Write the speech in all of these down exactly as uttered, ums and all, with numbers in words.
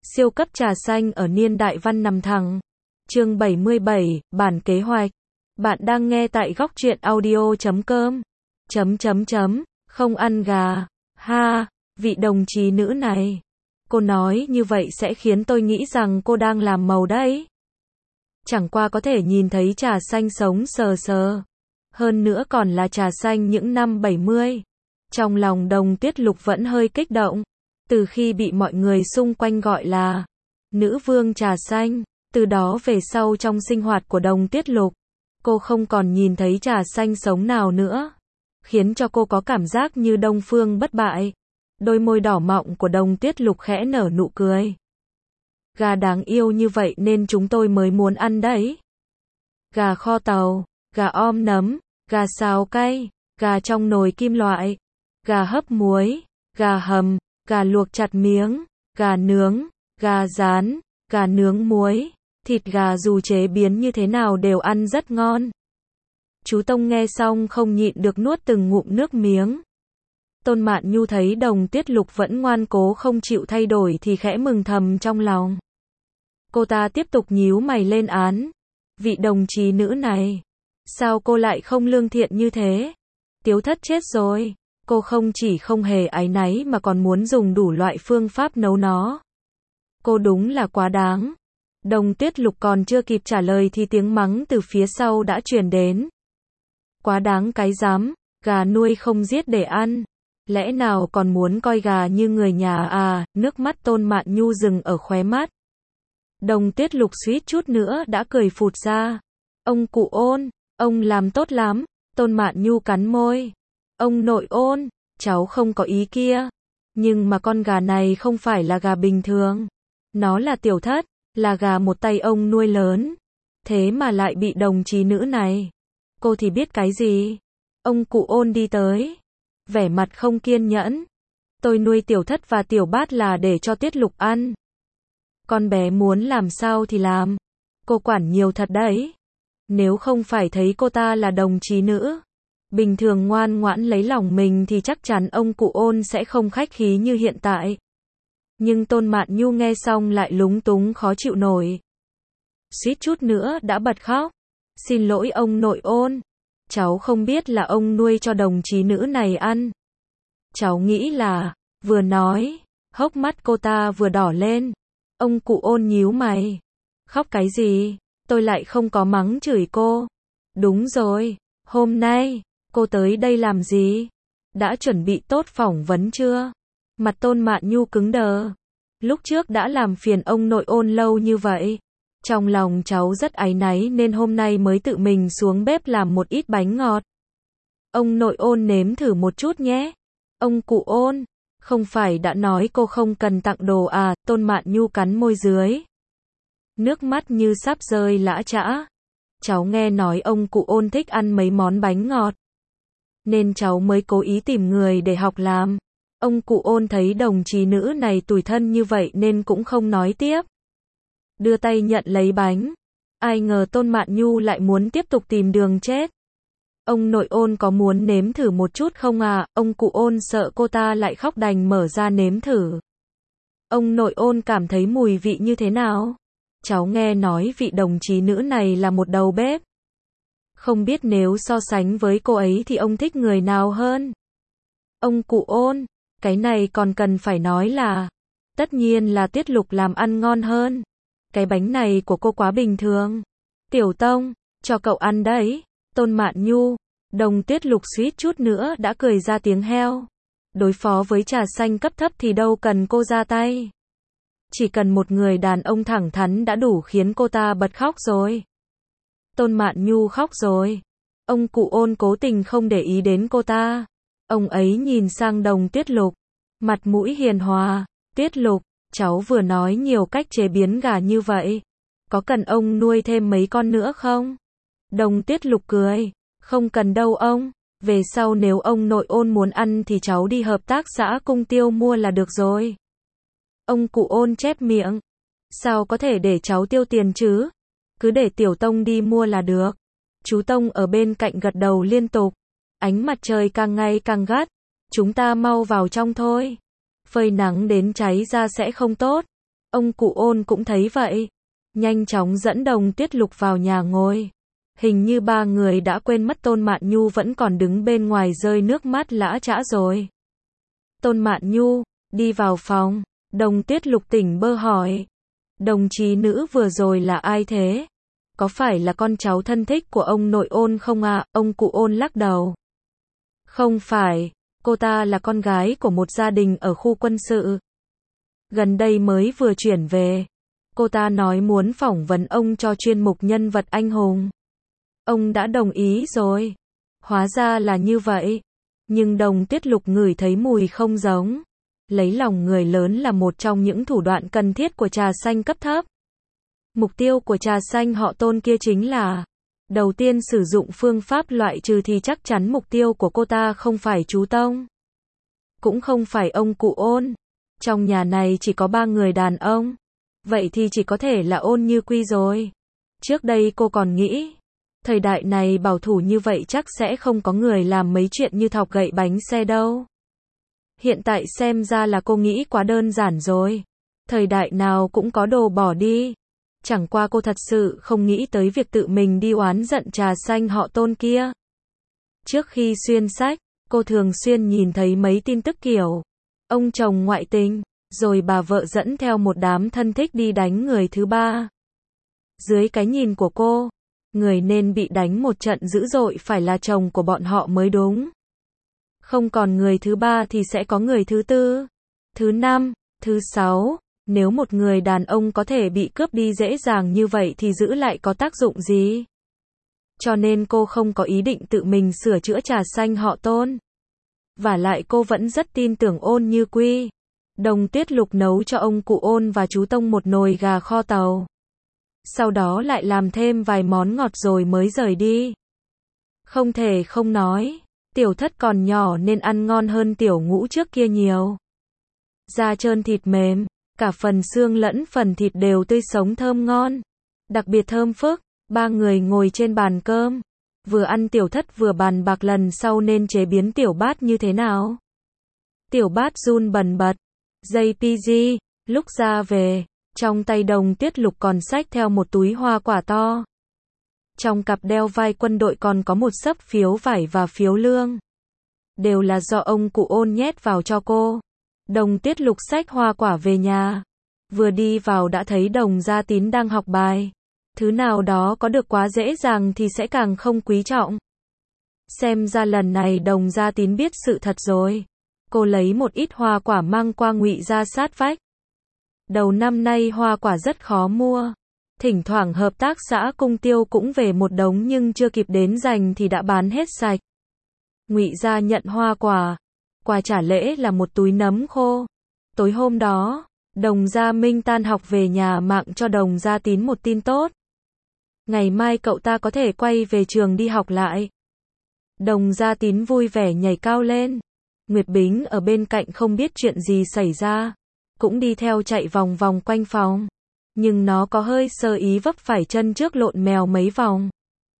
Siêu cấp trà xanh ở niên đại văn nằm thẳng. Chương bảy mươi bảy, bản kế hoạch. Bạn đang nghe tại góc truyện audio chấm com. Chấm chấm chấm, không ăn gà. Ha, vị đồng chí nữ này. Cô nói như vậy sẽ khiến tôi nghĩ rằng cô đang làm màu đấy. Chẳng qua có thể nhìn thấy trà xanh sống sờ sờ. Hơn nữa còn là trà xanh những năm bảy mươi. Trong lòng Đồng Tuyết Lục vẫn hơi kích động. Từ khi bị mọi người xung quanh gọi là nữ vương trà xanh, từ đó về sau trong sinh hoạt của Đồng Tuyết Lục, cô không còn nhìn thấy trà xanh sống nào nữa, khiến cho cô có cảm giác như đông phương bất bại. Đôi môi đỏ mọng của Đồng Tuyết Lục khẽ nở nụ cười. Gà đáng yêu như vậy nên chúng tôi mới muốn ăn đấy. Gà kho tàu, gà om nấm, gà xào cay, gà trong nồi kim loại, gà hấp muối, gà hầm, gà luộc chặt miếng, gà nướng, gà rán, gà nướng muối, thịt gà dù chế biến như thế nào đều ăn rất ngon. Chú Tông nghe xong không nhịn được nuốt từng ngụm nước miếng. Tôn Mạn Nhu thấy Đồng Tuyết Lục vẫn ngoan cố không chịu thay đổi thì khẽ mừng thầm trong lòng. Cô ta tiếp tục nhíu mày lên án. Vị đồng chí nữ này, sao cô lại không lương thiện như thế? Tiếu Thất chết rồi. Cô không chỉ không hề áy náy mà còn muốn dùng đủ loại phương pháp nấu nó. Cô đúng là quá đáng. Đồng Tuyết Lục còn chưa kịp trả lời thì tiếng mắng từ phía sau đã truyền đến. Quá đáng cái rắm, gà nuôi không giết để ăn. Lẽ nào còn muốn coi gà như người nhà à? Nước mắt Tôn Mạn Nhu dừng ở khóe mắt. Đồng Tuyết Lục suýt chút nữa đã cười phụt ra. Ông cụ Ôn, ông làm tốt lắm. Tôn Mạn Nhu cắn môi. Ông nội Ôn, cháu không có ý kia. Nhưng mà con gà này không phải là gà bình thường. Nó là Tiểu Thất, là gà một tay ông nuôi lớn. Thế mà lại bị đồng chí nữ này. Cô thì biết cái gì? Ông cụ Ôn đi tới. Vẻ mặt không kiên nhẫn. Tôi nuôi Tiểu Thất và Tiểu Bát là để cho Tuyết Lục ăn. Con bé muốn làm sao thì làm. Cô quản nhiều thật đấy. Nếu không phải thấy cô ta là đồng chí nữ, bình thường ngoan ngoãn lấy lòng mình thì chắc chắn ông cụ Ôn sẽ không khách khí như hiện tại. Nhưng Tôn Mạn Nhu nghe xong lại lúng túng khó chịu nổi. Suýt chút nữa đã bật khóc. Xin lỗi ông nội Ôn. Cháu không biết là ông nuôi cho đồng chí nữ này ăn. Cháu nghĩ là, vừa nói, hốc mắt cô ta vừa đỏ lên. Ông cụ Ôn nhíu mày. Khóc cái gì? Tôi lại không có mắng chửi cô. Đúng rồi, hôm nay, cô tới đây làm gì? Đã chuẩn bị tốt phỏng vấn chưa? Mặt Tôn Mạn Nhu cứng đờ. Lúc trước đã làm phiền ông nội Ôn lâu như vậy. Trong lòng cháu rất áy náy nên hôm nay mới tự mình xuống bếp làm một ít bánh ngọt. Ông nội Ôn nếm thử một chút nhé. Ông cụ Ôn, không phải đã nói cô không cần tặng đồ à? Tôn Mạn Nhu cắn môi dưới. Nước mắt như sắp rơi lã chã. Cháu nghe nói ông cụ Ôn thích ăn mấy món bánh ngọt, nên cháu mới cố ý tìm người để học làm. Ông cụ Ôn thấy đồng chí nữ này tủi thân như vậy nên cũng không nói tiếp. Đưa tay nhận lấy bánh. Ai ngờ Tôn Mạn Nhu lại muốn tiếp tục tìm đường chết. Ông nội Ôn có muốn nếm thử một chút không à? Ông cụ Ôn sợ cô ta lại khóc đành mở ra nếm thử. Ông nội Ôn cảm thấy mùi vị như thế nào? Cháu nghe nói vị đồng chí nữ này là một đầu bếp. Không biết nếu so sánh với cô ấy thì ông thích người nào hơn? Ông cụ Ôn, cái này còn cần phải nói là, tất nhiên là Tuyết Lục làm ăn ngon hơn. Cái bánh này của cô quá bình thường. Tiểu Tông, cho cậu ăn đấy. Tôn Mạn Nhu, Đồng Tuyết Lục suýt chút nữa đã cười ra tiếng heo. Đối phó với trà xanh cấp thấp thì đâu cần cô ra tay. Chỉ cần một người đàn ông thẳng thắn đã đủ khiến cô ta bật khóc rồi. Tôn Mạn Nhu khóc rồi. Ông cụ Ôn cố tình không để ý đến cô ta. Ông ấy nhìn sang Đồng Tuyết Lục. Mặt mũi hiền hòa. Tuyết Lục, cháu vừa nói nhiều cách chế biến gà như vậy. Có cần ông nuôi thêm mấy con nữa không? Đồng Tuyết Lục cười. Không cần đâu ông. Về sau nếu ông nội Ôn muốn ăn thì cháu đi hợp tác xã Cung Tiêu mua là được rồi. Ông cụ Ôn chép miệng. Sao có thể để cháu tiêu tiền chứ? Cứ để Tiểu Tông đi mua là được. Chú Tông ở bên cạnh gật đầu liên tục. Ánh mặt trời càng ngày càng gắt. Chúng ta mau vào trong thôi. Phơi nắng đến cháy da sẽ không tốt. Ông cụ Ôn cũng thấy vậy. Nhanh chóng dẫn Đồng Tuyết Lục vào nhà ngồi. Hình như ba người đã quên mất Tôn Mạn Nhu vẫn còn đứng bên ngoài rơi nước mắt lã chã rồi. Tôn Mạn Nhu, đi vào phòng. Đồng Tuyết Lục tỉnh bơ hỏi. Đồng chí nữ vừa rồi là ai thế? Có phải là con cháu thân thích của ông nội Ôn không ạ? À? Ông cụ Ôn lắc đầu. Không phải, cô ta là con gái của một gia đình ở khu quân sự. Gần đây mới vừa chuyển về. Cô ta nói muốn phỏng vấn ông cho chuyên mục nhân vật anh hùng. Ông đã đồng ý rồi. Hóa ra là như vậy. Nhưng Đồng Tuyết Lục ngửi thấy mùi không giống. Lấy lòng người lớn là một trong những thủ đoạn cần thiết của trà xanh cấp thấp. Mục tiêu của trà xanh họ Tôn kia chính là đầu tiên sử dụng phương pháp loại trừ thì chắc chắn mục tiêu của cô ta không phải chú Tông. Cũng không phải ông cụ Ôn. Trong nhà này chỉ có ba người đàn ông. Vậy thì chỉ có thể là Ôn Như Quy rồi. Trước đây cô còn nghĩ, thời đại này bảo thủ như vậy chắc sẽ không có người làm mấy chuyện như thọc gậy bánh xe đâu. Hiện tại xem ra là cô nghĩ quá đơn giản rồi. Thời đại nào cũng có đồ bỏ đi. Chẳng qua cô thật sự không nghĩ tới việc tự mình đi oán giận trà xanh họ Tôn kia. Trước khi xuyên sách, cô thường xuyên nhìn thấy mấy tin tức kiểu ông chồng ngoại tình, rồi bà vợ dẫn theo một đám thân thích đi đánh người thứ ba. Dưới cái nhìn của cô, người nên bị đánh một trận dữ dội phải là chồng của bọn họ mới đúng. Không còn người thứ ba thì sẽ có người thứ tư, thứ năm, thứ sáu. Nếu một người đàn ông có thể bị cướp đi dễ dàng như vậy thì giữ lại có tác dụng gì? Cho nên cô không có ý định tự mình sửa chữa trà xanh họ Tôn. Vả lại cô vẫn rất tin tưởng Ôn Như Quy. Đồng Tuyết Lục nấu cho ông cụ Ôn và chú Tông một nồi gà kho tàu. Sau đó lại làm thêm vài món ngọt rồi mới rời đi. Không thể không nói, tiểu thất còn nhỏ nên ăn ngon hơn tiểu ngũ trước kia nhiều. Da trơn thịt mềm, cả phần xương lẫn phần thịt đều tươi sống thơm ngon. Đặc biệt thơm phức. Ba người ngồi trên bàn cơm. Vừa ăn tiểu thất vừa bàn bạc lần sau nên chế biến tiểu bát như thế nào. Tiểu bát run bần bật. gi pê giê, lúc ra về, trong tay Đồng Tuyết Lục còn xách theo một túi hoa quả to. Trong cặp đeo vai quân đội còn có một xấp phiếu vải và phiếu lương. Đều là do ông cụ Ôn nhét vào cho cô. Đồng Tuyết Lục xách hoa quả về nhà. Vừa đi vào đã thấy Đồng Gia Tín đang học bài. Thứ nào đó có được quá dễ dàng thì sẽ càng không quý trọng. Xem ra lần này Đồng Gia Tín biết sự thật rồi. Cô lấy một ít hoa quả mang qua ngụy ra sát vách. Đầu năm nay hoa quả rất khó mua. Thỉnh thoảng hợp tác xã Cung Tiêu cũng về một đống nhưng chưa kịp đến giành thì đã bán hết sạch. Ngụy gia nhận hoa quả. Quà trả lễ là một túi nấm khô. Tối hôm đó, Đồng Gia Minh tan học về nhà mạng cho Đồng Gia Tín một tin tốt. Ngày mai cậu ta có thể quay về trường đi học lại. Đồng Gia Tín vui vẻ nhảy cao lên. Nguyệt Bính ở bên cạnh không biết chuyện gì xảy ra. Cũng đi theo chạy vòng vòng quanh phòng. Nhưng nó có hơi sơ ý vấp phải chân trước lộn mèo mấy vòng.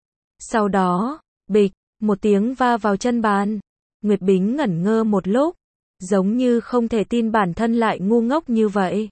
Sau đó, bịch, một tiếng va vào chân bàn. Nguyệt Bính ngẩn ngơ một lúc. Giống như không thể tin bản thân lại ngu ngốc như vậy.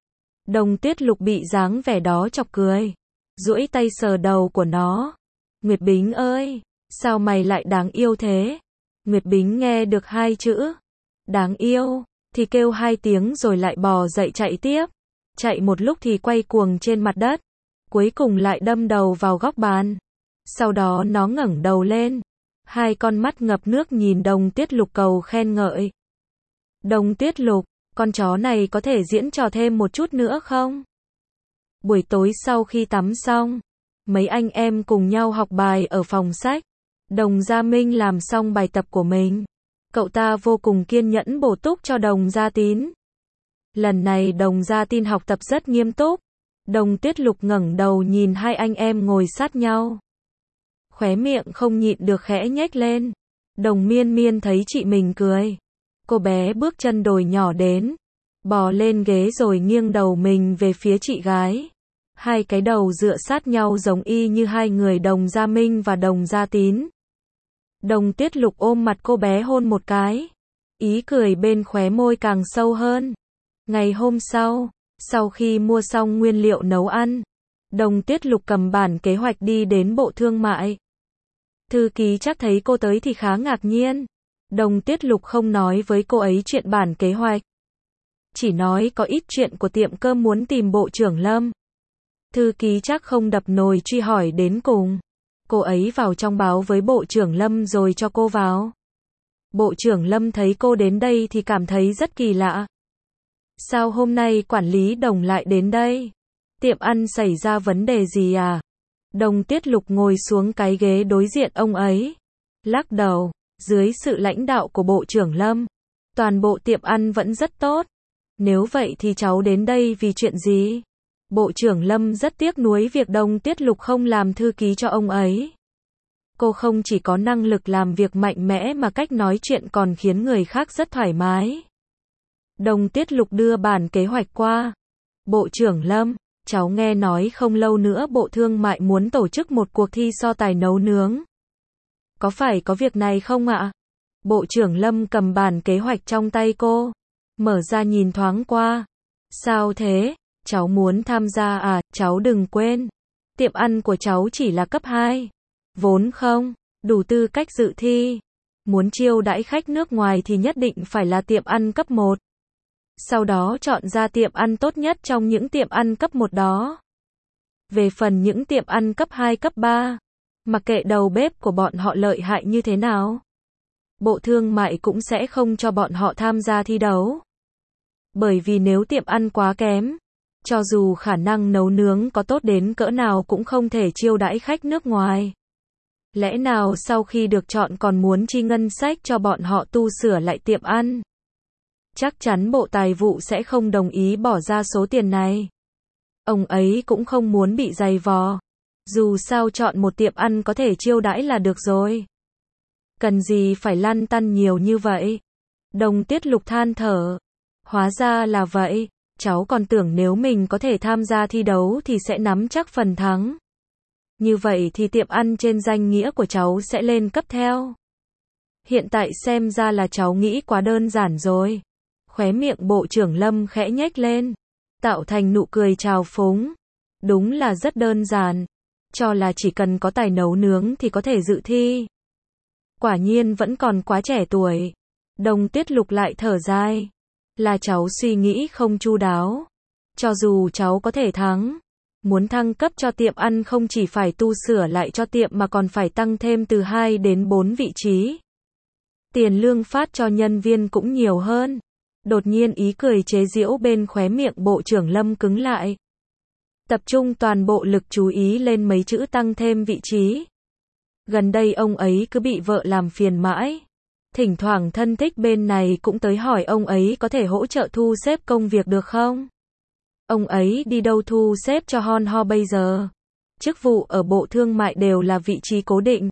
Đồng Tuyết Lục bị dáng vẻ đó chọc cười. Duỗi tay sờ đầu của nó. Nguyệt Bính ơi, sao mày lại đáng yêu thế? Nguyệt Bính nghe được hai chữ đáng yêu thì kêu hai tiếng rồi lại bò dậy chạy tiếp. Chạy một lúc thì quay cuồng trên mặt đất. Cuối cùng lại đâm đầu vào góc bàn. Sau đó nó ngẩng đầu lên. Hai con mắt ngập nước nhìn Đồng Tuyết Lục cầu khen ngợi. Đồng Tuyết Lục, con chó này có thể diễn trò thêm một chút nữa không? Buổi tối sau khi tắm xong, mấy anh em cùng nhau học bài ở phòng sách. Đồng Gia Minh làm xong bài tập của mình. Cậu ta vô cùng kiên nhẫn bổ túc cho Đồng Gia Tín. Lần này Đồng Gia Tín học tập rất nghiêm túc. Đồng Tuyết Lục ngẩng đầu nhìn hai anh em ngồi sát nhau. Khóe miệng không nhịn được khẽ nhếch lên. Đồng Miên Miên thấy chị mình cười. Cô bé bước chân đồi nhỏ đến. Bò lên ghế rồi nghiêng đầu mình về phía chị gái. Hai cái đầu dựa sát nhau giống y như hai người Đồng Gia Minh và Đồng Gia Tín. Đồng Tuyết Lục ôm mặt cô bé hôn một cái. Ý cười bên khóe môi càng sâu hơn. Ngày hôm sau, Sau khi mua xong nguyên liệu nấu ăn, Đồng Tuyết Lục cầm bản kế hoạch đi đến Bộ Thương mại. Thư ký chắc thấy cô tới thì khá ngạc nhiên. Đồng Tuyết Lục không nói với cô ấy chuyện bản kế hoạch. Chỉ nói có ít chuyện của tiệm cơm muốn tìm Bộ trưởng Lâm. Thư ký chắc không đập nồi truy hỏi đến cùng. Cô ấy vào trong báo với Bộ trưởng Lâm rồi cho cô vào. Bộ trưởng Lâm thấy cô đến đây thì cảm thấy rất kỳ lạ. Sao hôm nay quản lý Đồng lại đến đây? Tiệm ăn xảy ra vấn đề gì à? Đồng Tuyết Lục ngồi xuống cái ghế đối diện ông ấy. Lắc đầu, dưới sự lãnh đạo của Bộ trưởng Lâm, toàn bộ tiệm ăn vẫn rất tốt. Nếu vậy thì cháu đến đây vì chuyện gì? Bộ trưởng Lâm rất tiếc nuối việc Đồng Tuyết Lục không làm thư ký cho ông ấy. Cô không chỉ có năng lực làm việc mạnh mẽ mà cách nói chuyện còn khiến người khác rất thoải mái. Đồng Tuyết Lục đưa bản kế hoạch qua. Bộ trưởng Lâm, cháu nghe nói không lâu nữa Bộ Thương mại muốn tổ chức một cuộc thi so tài nấu nướng. Có phải có việc này không ạ? Bộ trưởng Lâm cầm bản kế hoạch trong tay cô, mở ra nhìn thoáng qua. Sao thế? Cháu muốn tham gia à? Cháu đừng quên, tiệm ăn của cháu chỉ là cấp hai. Vốn không đủ tư cách dự thi. Muốn chiêu đãi khách nước ngoài thì nhất định phải là tiệm ăn cấp một. Sau đó chọn ra tiệm ăn tốt nhất trong những tiệm ăn cấp một đó. Về phần những tiệm ăn cấp hai, cấp ba, mặc kệ đầu bếp của bọn họ lợi hại như thế nào, Bộ Thương mại cũng sẽ không cho bọn họ tham gia thi đấu. Bởi vì nếu tiệm ăn quá kém, cho dù khả năng nấu nướng có tốt đến cỡ nào cũng không thể chiêu đãi khách nước ngoài. Lẽ nào sau khi được chọn còn muốn chi ngân sách cho bọn họ tu sửa lại tiệm ăn? Chắc chắn Bộ Tài vụ sẽ không đồng ý bỏ ra số tiền này. Ông ấy cũng không muốn bị giày vò. Dù sao chọn một tiệm ăn có thể chiêu đãi là được rồi. Cần gì phải lăn tăn nhiều như vậy? Đồng Tuyết Lục than thở. Hóa ra là vậy. Cháu còn tưởng nếu mình có thể tham gia thi đấu thì sẽ nắm chắc phần thắng. Như vậy thì tiệm ăn trên danh nghĩa của cháu sẽ lên cấp theo. Hiện tại xem ra là cháu nghĩ quá đơn giản rồi. Khóe miệng Bộ trưởng Lâm khẽ nhếch lên, tạo thành nụ cười trào phúng. Đúng là rất đơn giản. Cho là chỉ cần có tài nấu nướng thì có thể dự thi. Quả nhiên vẫn còn quá trẻ tuổi. Đồng Tuyết Lục lại thở dài. Là cháu suy nghĩ không chu đáo. Cho dù cháu có thể thắng, muốn thăng cấp cho tiệm ăn không chỉ phải tu sửa lại cho tiệm mà còn phải tăng thêm từ hai đến bốn vị trí. Tiền lương phát cho nhân viên cũng nhiều hơn. Đột nhiên ý cười chế giễu bên khóe miệng Bộ trưởng Lâm cứng lại. Tập trung toàn bộ lực chú ý lên mấy chữ tăng thêm vị trí. Gần đây ông ấy cứ bị vợ làm phiền mãi. Thỉnh thoảng thân thích bên này cũng tới hỏi ông ấy có thể hỗ trợ thu xếp công việc được không? Ông ấy đi đâu thu xếp cho hon ho bây giờ? Chức vụ ở Bộ Thương mại đều là vị trí cố định.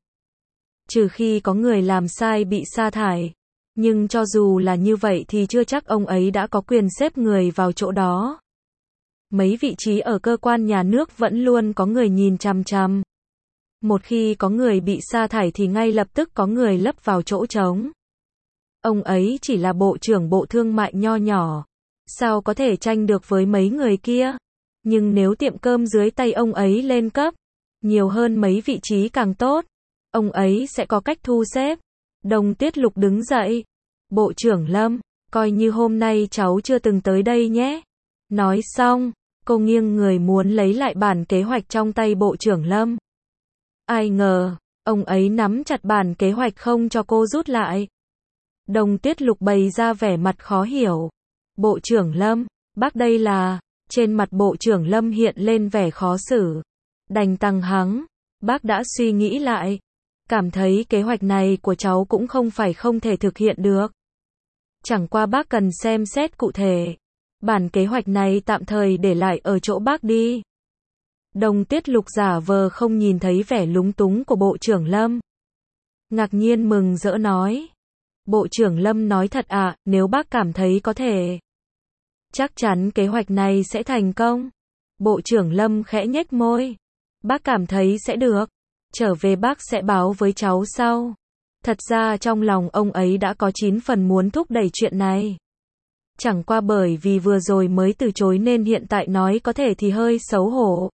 Trừ khi có người làm sai bị sa thải. Nhưng cho dù là như vậy thì chưa chắc ông ấy đã có quyền xếp người vào chỗ đó. Mấy vị trí ở cơ quan nhà nước vẫn luôn có người nhìn chằm chằm. Một khi có người bị sa thải thì ngay lập tức có người lấp vào chỗ trống. Ông ấy chỉ là Bộ trưởng Bộ Thương mại nho nhỏ. Sao có thể tranh được với mấy người kia? Nhưng nếu tiệm cơm dưới tay ông ấy lên cấp, nhiều hơn mấy vị trí càng tốt, ông ấy sẽ có cách thu xếp. Đồng Tuyết Lục đứng dậy. Bộ trưởng Lâm, coi như hôm nay cháu chưa từng tới đây nhé. Nói xong, cô nghiêng người muốn lấy lại bản kế hoạch trong tay Bộ trưởng Lâm. Ai ngờ, ông ấy nắm chặt bản kế hoạch không cho cô rút lại. Đồng Tuyết Lục bày ra vẻ mặt khó hiểu. Bộ trưởng Lâm, bác đây là... Trên mặt Bộ trưởng Lâm hiện lên vẻ khó xử. Đành tăng hắng, bác đã suy nghĩ lại. Cảm thấy kế hoạch này của cháu cũng không phải không thể thực hiện được. Chẳng qua bác cần xem xét cụ thể. Bản kế hoạch này tạm thời để lại ở chỗ bác đi. Đồng Tuyết Lục giả vờ không nhìn thấy vẻ lúng túng của Bộ trưởng Lâm. Ngạc nhiên mừng rỡ nói. Bộ trưởng Lâm nói thật ạ, à, nếu bác cảm thấy có thể. Chắc chắn kế hoạch này sẽ thành công. Bộ trưởng Lâm khẽ nhếch môi. Bác cảm thấy sẽ được. Trở về bác sẽ báo với cháu sau. Thật ra trong lòng ông ấy đã có chín phần muốn thúc đẩy chuyện này. Chẳng qua bởi vì vừa rồi mới từ chối nên hiện tại nói có thể thì hơi xấu hổ.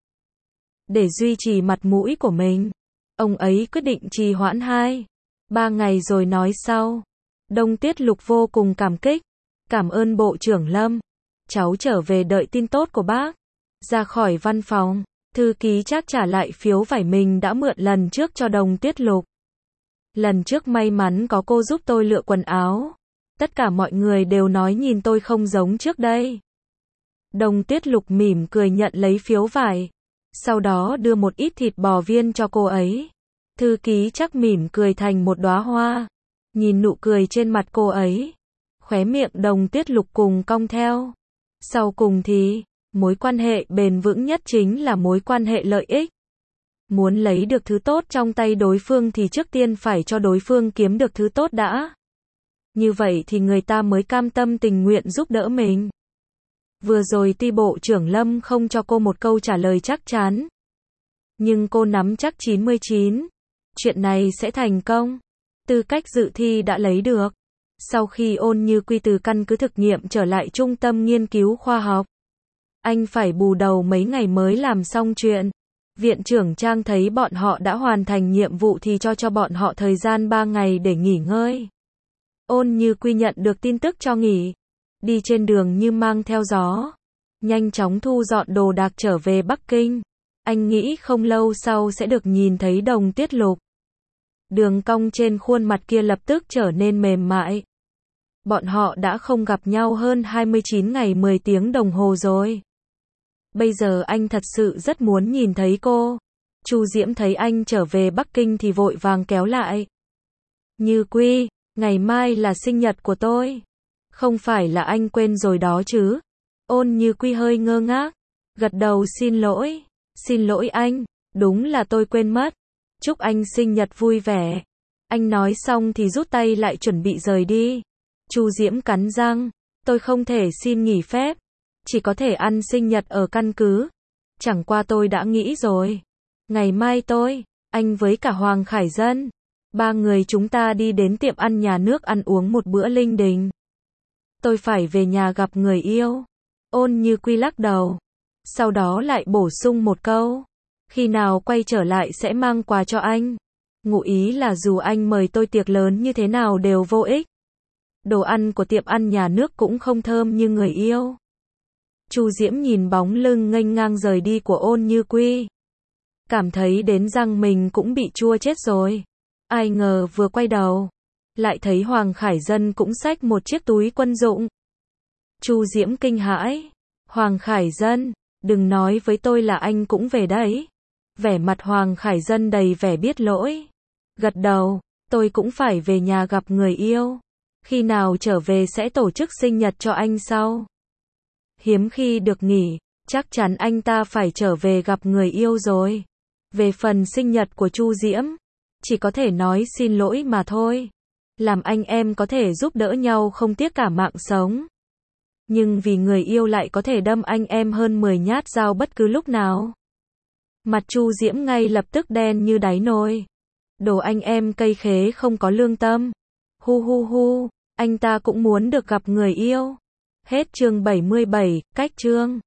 Để duy trì mặt mũi của mình, ông ấy quyết định trì hoãn hai, ba ngày rồi nói sau. Đông Tiết Lục vô cùng cảm kích. Cảm ơn Bộ trưởng Lâm. Cháu trở về đợi tin tốt của bác. Ra khỏi văn phòng, thư ký Trác trả lại phiếu vải mình đã mượn lần trước cho Đông Tiết Lục. Lần trước may mắn có cô giúp tôi lựa quần áo. Tất cả mọi người đều nói nhìn tôi không giống trước đây. Đông Tiết Lục mỉm cười nhận lấy phiếu vải. Sau đó đưa một ít thịt bò viên cho cô ấy. Thư ký Trác mỉm cười thành một đóa hoa. Nhìn nụ cười trên mặt cô ấy, khóe miệng Đông Tiết Lục cùng cong theo. Sau cùng thì, mối quan hệ bền vững nhất chính là mối quan hệ lợi ích. Muốn lấy được thứ tốt trong tay đối phương thì trước tiên phải cho đối phương kiếm được thứ tốt đã. Như vậy thì người ta mới cam tâm tình nguyện giúp đỡ mình. Vừa rồi tuy Bộ trưởng Lâm không cho cô một câu trả lời chắc chắn, nhưng cô nắm chắc chín mươi chín, chuyện này sẽ thành công. Tư cách dự thi đã lấy được. Sau khi Ôn Như Quy từ căn cứ thực nghiệm trở lại trung tâm nghiên cứu khoa học, anh phải bù đầu mấy ngày mới làm xong chuyện. Viện trưởng Trang thấy bọn họ đã hoàn thành nhiệm vụ thì cho cho bọn họ thời gian ba ngày để nghỉ ngơi. Ôn Như Quy nhận được tin tức cho nghỉ, đi trên đường như mang theo gió, nhanh chóng thu dọn đồ đạc trở về Bắc Kinh. Anh nghĩ không lâu sau sẽ được nhìn thấy Đông Tiết Lục. Đường cong trên khuôn mặt kia lập tức trở nên mềm mại. Bọn họ đã không gặp nhau hơn hai mươi chín ngày mười tiếng đồng hồ rồi. Bây giờ anh thật sự rất muốn nhìn thấy cô. Chu Diễm thấy anh trở về Bắc Kinh thì vội vàng kéo lại. Như Quy, ngày mai là sinh nhật của tôi. Không phải là anh quên rồi đó chứ? Ôn Như Quy hơi ngơ ngác, gật đầu xin lỗi. Xin lỗi anh, đúng là tôi quên mất. Chúc anh sinh nhật vui vẻ. Anh nói xong thì rút tay lại chuẩn bị rời đi. Chu Diễm cắn răng, tôi không thể xin nghỉ phép, chỉ có thể ăn sinh nhật ở căn cứ. Chẳng qua tôi đã nghĩ rồi. Ngày mai tôi, anh với cả Hoàng Khải Dân, ba người chúng ta đi đến tiệm ăn nhà nước ăn uống một bữa linh đình. Tôi phải về nhà gặp người yêu. Ôn Như Quy lắc đầu. Sau đó lại bổ sung một câu. Khi nào quay trở lại sẽ mang quà cho anh. Ngụ ý là dù anh mời tôi tiệc lớn như thế nào đều vô ích. Đồ ăn của tiệm ăn nhà nước cũng không thơm như người yêu. Chu Diễm nhìn bóng lưng nghênh ngang rời đi của Ôn Như Quy, cảm thấy đến răng mình cũng bị chua chết rồi. Ai ngờ vừa quay đầu, lại thấy Hoàng Khải Dân cũng xách một chiếc túi quân dụng. Chu Diễm kinh hãi. Hoàng Khải Dân, đừng nói với tôi là anh cũng về đấy. Vẻ mặt Hoàng Khải Dân đầy vẻ biết lỗi. Gật đầu, tôi cũng phải về nhà gặp người yêu. Khi nào trở về sẽ tổ chức sinh nhật cho anh sau. Hiếm khi được nghỉ, chắc chắn anh ta phải trở về gặp người yêu rồi. Về phần sinh nhật của Chu Diễm, chỉ có thể nói xin lỗi mà thôi. Làm anh em có thể giúp đỡ nhau không tiếc cả mạng sống. Nhưng vì người yêu lại có thể đâm anh em hơn mười nhát dao bất cứ lúc nào. Mặt Chu Diễm ngay lập tức đen như đáy nồi. Đồ anh em cây khế không có lương tâm. Hu hu hu, anh ta cũng muốn được gặp người yêu. Hết chương bảy mươi bảy, cách chương.